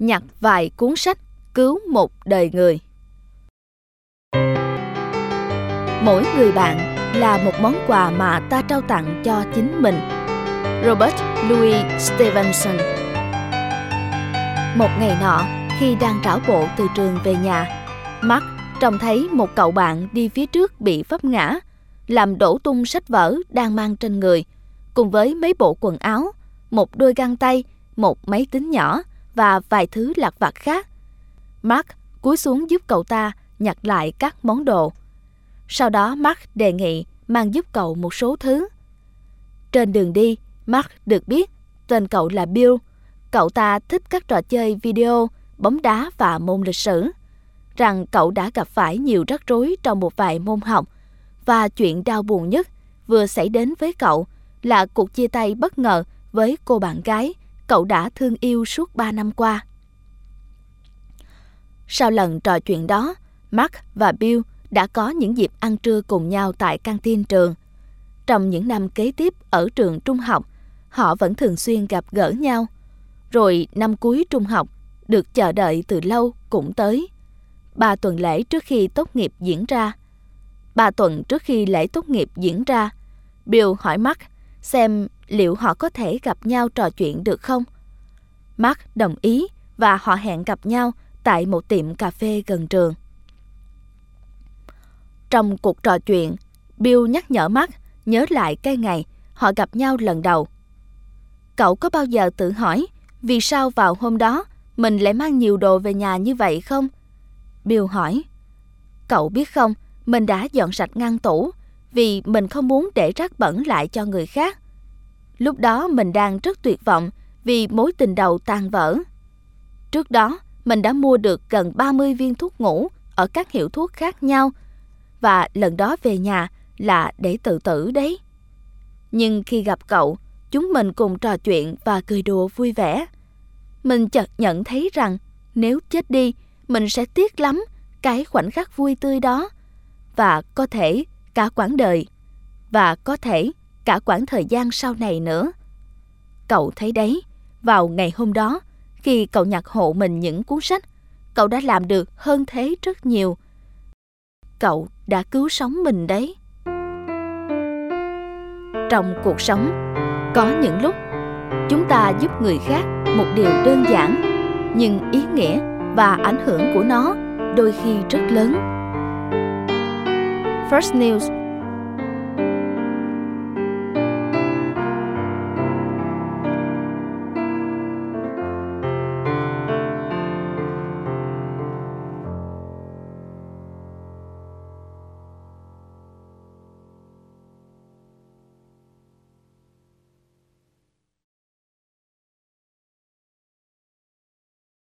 nhặt vài cuốn sách cứu một đời người. Mỗi người bạn là một món quà mà ta trao tặng cho chính mình. Robert Louis Stevenson. Một ngày nọ, khi đang trảo bộ từ trường về nhà, Mark trông thấy một cậu bạn đi phía trước bị vấp ngã, làm đổ tung sách vở đang mang trên người, cùng với mấy bộ quần áo, một đôi găng tay, một máy tính nhỏ và vài thứ lặt vặt khác. Mark cúi xuống giúp cậu ta nhặt lại các món đồ. Sau đó Mark đề nghị mang giúp cậu một số thứ. Trên đường đi, Mark được biết tên cậu là Bill. Cậu ta thích các trò chơi video, bóng đá và môn lịch sử. Rằng cậu đã gặp phải nhiều rắc rối trong một vài môn học, và chuyện đau buồn nhất vừa xảy đến với cậu là cuộc chia tay bất ngờ với cô bạn gái cậu đã thương yêu suốt 3 năm qua. Sau lần trò chuyện đó, Mark và Bill đã có những dịp ăn trưa cùng nhau tại căng tin trường. Trong những năm kế tiếp ở trường trung học, họ vẫn thường xuyên gặp gỡ nhau. Rồi năm cuối trung học, được chờ đợi từ lâu cũng tới. 3 tuần lễ trước khi tốt nghiệp diễn ra. 3 tuần trước khi lễ tốt nghiệp diễn ra, Bill hỏi Mark xem liệu họ có thể gặp nhau trò chuyện được không. Mark đồng ý và họ hẹn gặp nhau tại một tiệm cà phê gần trường. Trong cuộc trò chuyện, Bill nhắc nhở Mark nhớ lại cái ngày họ gặp nhau lần đầu. Cậu có bao giờ tự hỏi vì sao vào hôm đó mình lại mang nhiều đồ về nhà như vậy không? Bill hỏi. Cậu biết không, mình đã dọn sạch ngăn tủ vì mình không muốn để rác bẩn lại cho người khác. Lúc đó mình đang rất tuyệt vọng vì mối tình đầu tan vỡ. Trước đó, mình đã mua được gần 30 viên thuốc ngủ ở các hiệu thuốc khác nhau, và lần đó về nhà là để tự tử đấy. Nhưng khi gặp cậu, chúng mình cùng trò chuyện và cười đùa vui vẻ. Mình chợt nhận thấy rằng nếu chết đi, mình sẽ tiếc lắm cái khoảnh khắc vui tươi đó, và có thể cả quãng đời, và có thể cả quãng thời gian sau này nữa. Cậu thấy đấy, vào ngày hôm đó, khi cậu nhặt hộ mình những cuốn sách, cậu đã làm được hơn thế rất nhiều. Cậu đã cứu sống mình đấy. Trong cuộc sống, có những lúc chúng ta giúp người khác một điều đơn giản, nhưng ý nghĩa và ảnh hưởng của nó đôi khi rất lớn. First News